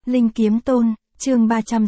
Linh Kiếm Tôn, chương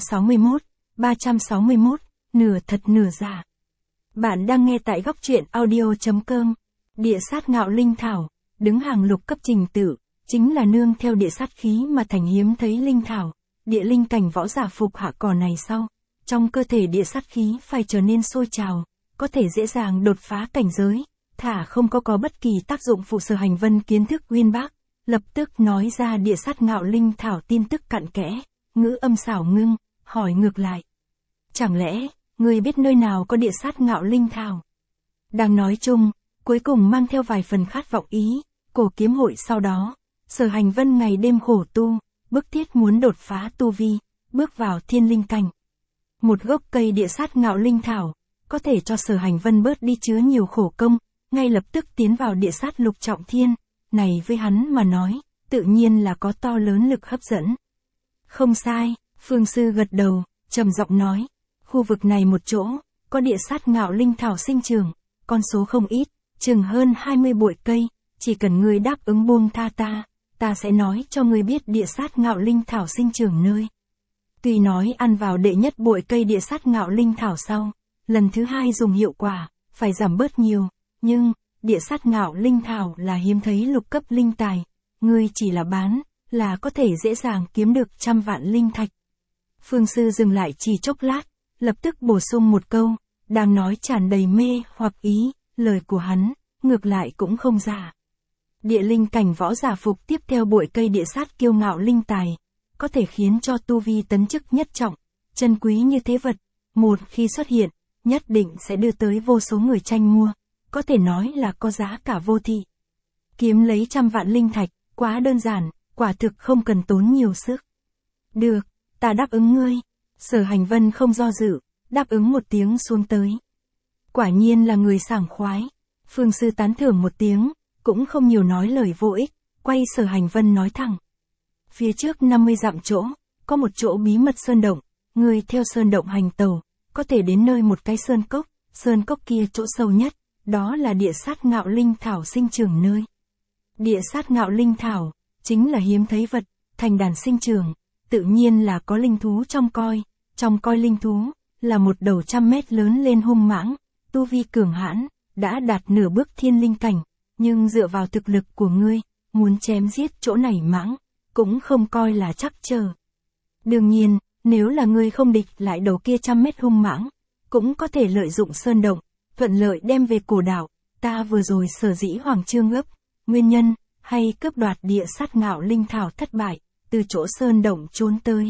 361, nửa thật nửa giả. Bạn đang nghe tại góc truyện audio.com. Địa sát ngạo linh thảo, đứng hàng lục cấp trình tự, chính là nương theo địa sát khí mà thành hiếm thấy linh thảo, địa linh cảnh võ giả phục hạ cỏ này sau. Trong cơ thể địa sát khí phải trở nên sôi trào, có thể dễ dàng đột phá cảnh giới, thả không có bất kỳ tác dụng phụ. Sở Hành Vân kiến thức uyên bác, lập tức nói ra địa sát ngạo linh thảo tin tức cặn kẽ, ngữ âm xảo ngưng, hỏi ngược lại. Chẳng lẽ, ngươi biết nơi nào có địa sát ngạo linh thảo? Đang nói chung, cuối cùng mang theo vài phần khát vọng ý, cổ kiếm hội sau đó, Sở Hành Vân ngày đêm khổ tu, bức thiết muốn đột phá tu vi, bước vào thiên linh cảnh. Một gốc cây địa sát ngạo linh thảo, có thể cho Sở Hành Vân bớt đi chứa nhiều khổ công, ngay lập tức tiến vào địa sát lục trọng thiên, này với hắn mà nói, tự nhiên là có to lớn lực hấp dẫn. Không sai, Phương Sư gật đầu, trầm giọng nói, khu vực này một chỗ, có địa sát ngạo linh thảo sinh trưởng, con số không ít, chừng hơn 20 bụi cây, chỉ cần ngươi đáp ứng buông tha ta sẽ nói cho ngươi biết địa sát ngạo linh thảo sinh trưởng nơi. Tuy nói ăn vào đệ nhất bụi cây địa sát ngạo linh thảo sau, lần thứ hai dùng hiệu quả, phải giảm bớt nhiều, nhưng, địa sát ngạo linh thảo là hiếm thấy lục cấp linh tài, ngươi chỉ là bán, là có thể dễ dàng kiếm được 100 vạn linh thạch. Phương Sư dừng lại chỉ chốc lát, lập tức bổ sung một câu, đang nói tràn đầy mê hoặc ý, lời của hắn, ngược lại cũng không giả. Địa linh cảnh võ giả phục tiếp theo bụi cây địa sát kiêu ngạo linh tài, có thể khiến cho tu vi tấn chức nhất trọng, chân quý như thế vật, một khi xuất hiện, nhất định sẽ đưa tới vô số người tranh mua, có thể nói là có giá cả vô thị. Kiếm lấy 100 vạn linh thạch, quá đơn giản, quả thực không cần tốn nhiều sức. Được, ta đáp ứng ngươi. Sở Hành Vân không do dự, đáp ứng một tiếng xuống tới. Quả nhiên là người sảng khoái. Phương Sư tán thưởng một tiếng, cũng không nhiều nói lời vô ích, quay Sở Hành Vân nói thẳng. Phía trước 50 dặm chỗ, có một chỗ bí mật sơn động, ngươi theo sơn động hành tàu, có thể đến nơi một cái sơn cốc kia chỗ sâu nhất, đó là địa sát ngạo linh thảo sinh trưởng nơi. Địa sát ngạo linh thảo, chính là hiếm thấy vật, thành đàn sinh trưởng, tự nhiên là có linh thú trong coi linh thú, là một đầu 100 mét lớn lên hung mãng, tu vi cường hãn, đã đạt nửa bước thiên linh cảnh, nhưng dựa vào thực lực của ngươi, muốn chém giết chỗ này mãng, cũng không coi là chắc chờ. Đương nhiên, nếu là ngươi không địch lại đầu kia 100 mét hung mãng, cũng có thể lợi dụng sơn động, thuận lợi đem về cổ đảo, ta vừa rồi sở dĩ hoàng trương ấp, nguyên nhân, hay cướp đoạt địa sát ngạo linh thảo thất bại, từ chỗ sơn động trốn tới.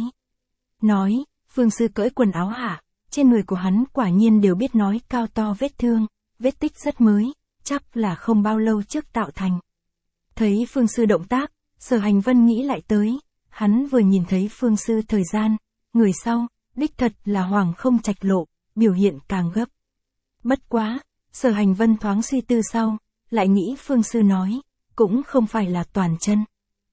Nói, Phương Sư cởi quần áo hạ, trên người của hắn quả nhiên đều biết nói cao to vết thương, vết tích rất mới, chắc là không bao lâu trước tạo thành. Thấy Phương Sư động tác, Sở Hành Vân nghĩ lại tới, hắn vừa nhìn thấy Phương Sư thời gian, người sau, đích thật là hoàng không trạch lộ, biểu hiện càng gấp. Bất quá, Sở Hành Vân thoáng suy tư sau, lại nghĩ Phương Sư nói, cũng không phải là toàn chân.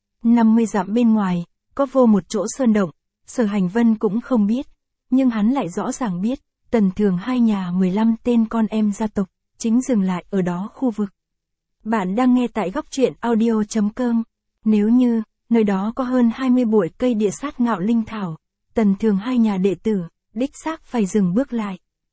50 dặm bên ngoài, có vô một chỗ sơn động, Sở Hành Vân cũng không biết, nhưng hắn lại rõ ràng biết, Tần Thường hai nhà 15 tên con em gia tộc, chính dừng lại ở đó khu vực. Bạn đang nghe tại góc truyện audio.com, nếu như, nơi đó có hơn 20 bụi cây địa sát ngạo linh thảo, Tần Thường hai nhà đệ tử, đích xác phải dừng bước lại.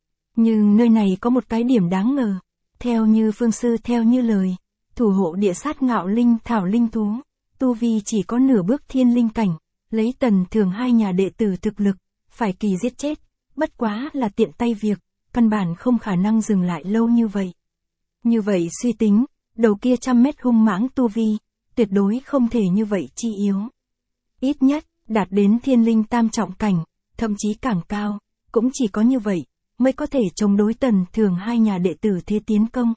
Nhưng nơi này có một cái điểm đáng ngờ, theo như Phương Sư theo như lời, thủ hộ địa sát ngạo linh thảo linh thú, tu vi chỉ có nửa bước thiên linh cảnh, lấy Tần Thường hai nhà đệ tử thực lực, phải kỳ giết chết, bất quá là tiện tay việc, căn bản không khả năng dừng lại lâu như vậy. Như vậy suy tính, đầu kia 100 mét hung mãng tu vi, tuyệt đối không thể như vậy chi yếu. Ít nhất, đạt đến thiên linh tam trọng cảnh, thậm chí càng cao, cũng chỉ có như vậy, mới có thể chống đối Tần Thường hai nhà đệ tử thế tiến công.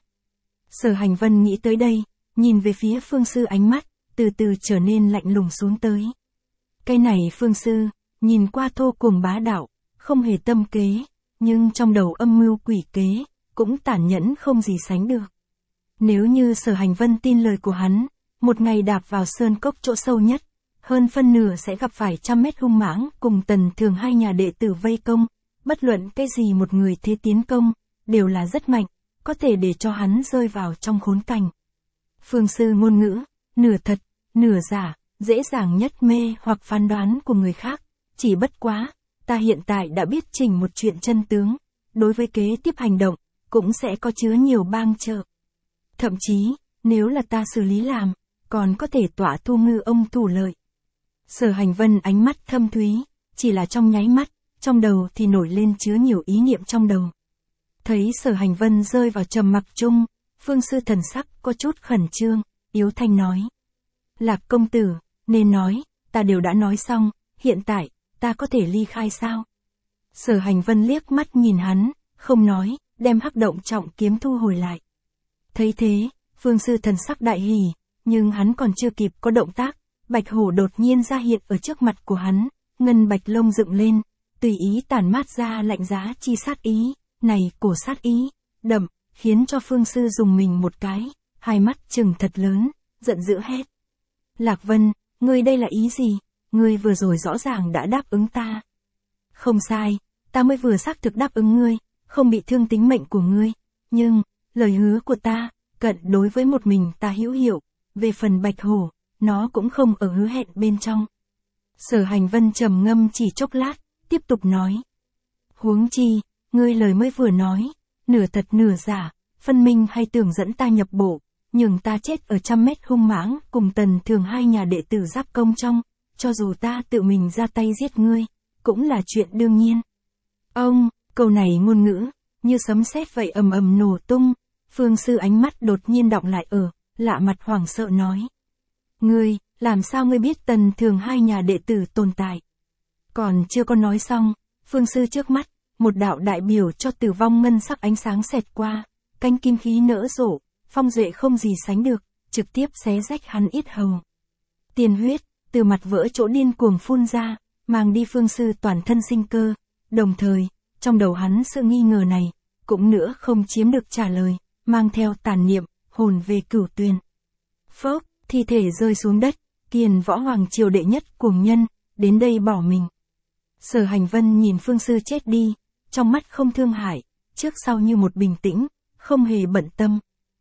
Sở Hành Vân nghĩ tới đây, nhìn về phía Phương Sư ánh mắt, từ từ trở nên lạnh lùng xuống tới. Cái này Phương Sư, nhìn qua thô cuồng bá đạo, không hề tâm kế, nhưng trong đầu âm mưu quỷ kế, cũng tàn nhẫn không gì sánh được. Nếu như Sở Hành Vân tin lời của hắn, một ngày đạp vào sơn cốc chỗ sâu nhất, hơn phân nửa sẽ gặp phải 100 mét hung mãng cùng Tần Thường hai nhà đệ tử vây công, bất luận cái gì một người thế tiến công, đều là rất mạnh, có thể để cho hắn rơi vào trong khốn cảnh. Phương Sư ngôn ngữ, nửa thật, nửa giả, dễ dàng nhất mê hoặc phán đoán của người khác, chỉ bất quá, ta hiện tại đã biết chỉnh một chuyện chân tướng, đối với kế tiếp hành động, cũng sẽ có chứa nhiều bang trợ. Thậm chí, nếu là ta xử lý làm, còn có thể tỏa thu ngư ông thủ lợi. Sở Hành Vân ánh mắt thâm thúy, chỉ là trong nháy mắt, trong đầu thì nổi lên chứa nhiều ý niệm trong đầu. Thấy Sở Hành Vân rơi vào trầm mặc chung, Phương Sư thần sắc có chút khẩn trương, yếu thanh nói. Lạc công tử, nên nói, ta đều đã nói xong, hiện tại, ta có thể ly khai sao? Sở Hành Vân liếc mắt nhìn hắn, không nói, đem Hắc Động trọng kiếm thu hồi lại. Thấy thế, Phương Sư thần sắc đại hỉ, nhưng hắn còn chưa kịp có động tác, bạch hổ đột nhiên ra hiện ở trước mặt của hắn, ngân bạch lông dựng lên, tùy ý tản mát ra lạnh giá chi sát ý, này cổ sát ý, đậm, khiến cho Phương Sư dùng mình một cái, hai mắt trừng thật lớn, giận dữ hét. Lạc Vân, ngươi đây là ý gì? Ngươi vừa rồi rõ ràng đã đáp ứng ta. Không sai, ta mới vừa xác thực đáp ứng ngươi, không bị thương tính mệnh của ngươi, nhưng, lời hứa của ta, cận đối với một mình ta hữu hiệu, về phần bạch hổ, nó cũng không ở hứa hẹn bên trong. Sở Hành Vân trầm ngâm chỉ chốc lát, tiếp tục nói. Huống chi, ngươi lời mới vừa nói, nửa thật nửa giả, phân minh hay tưởng dẫn ta nhập bộ, nhường ta chết ở 100 mét hung mãng cùng Tần Thường hai nhà đệ tử giáp công trong, cho dù ta tự mình ra tay giết ngươi, cũng là chuyện đương nhiên. Ông, câu này ngôn ngữ, như sấm sét vậy ầm ầm nổ tung, Phương Sư ánh mắt đột nhiên đọng lại ở, lạ mặt hoảng sợ nói. Ngươi, làm sao ngươi biết Tần Thường hai nhà đệ tử tồn tại? Còn chưa có nói xong, Phương Sư trước mắt, một đạo đại biểu cho tử vong ngân sắc ánh sáng xẹt qua, cánh kim khí nở rộ, phong duệ không gì sánh được, trực tiếp xé rách hắn yết hầu. Tiền huyết, từ mặt vỡ chỗ điên cuồng phun ra, mang đi Phương Sư toàn thân sinh cơ, đồng thời, trong đầu hắn sự nghi ngờ này, cũng nữa không chiếm được trả lời, mang theo tàn niệm, hồn về cửu tuyền. Phốc, thi thể rơi xuống đất, Kiền Võ Hoàng triều đệ nhất cuồng nhân, đến đây bỏ mình. Sở Hành Vân nhìn Phương Sư chết đi, trong mắt không thương hại, trước sau như một bình tĩnh, không hề bận tâm.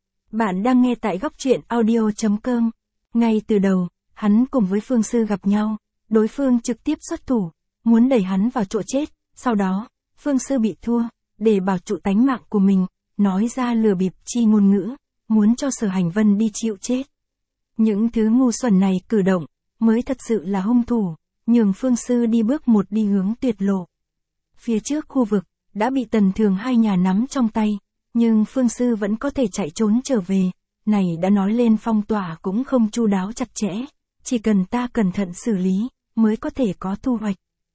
Bạn đang nghe tại góc truyện audio.com. Ngay từ đầu, hắn cùng với Phương Sư gặp nhau, đối phương trực tiếp xuất thủ, muốn đẩy hắn vào chỗ chết, sau đó, Phương Sư bị thua, để bảo trụ tánh mạng của mình, nói ra lừa bịp chi ngôn ngữ, muốn cho Sở Hành Vân đi chịu chết. Những thứ ngu xuẩn này cử động, mới thật sự là hung thủ, nhường Phương Sư đi bước một đi hướng tuyệt lộ. Phía trước khu vực, đã bị Tần Thường hai nhà nắm trong tay, nhưng Phương Sư vẫn có thể chạy trốn trở về, này đã nói lên phong tỏa cũng không chu đáo chặt chẽ, chỉ cần ta cẩn thận xử lý, mới có thể có thu hoạch.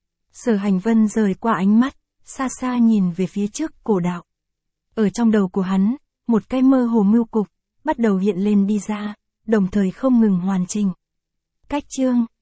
Sở Hành Vân rời qua ánh mắt, xa xa nhìn về phía trước cổ đạo. Ở trong đầu của hắn, một cái mơ hồ mưu cục, bắt đầu hiện lên đi ra, đồng thời không ngừng hoàn chỉnh. Cách chương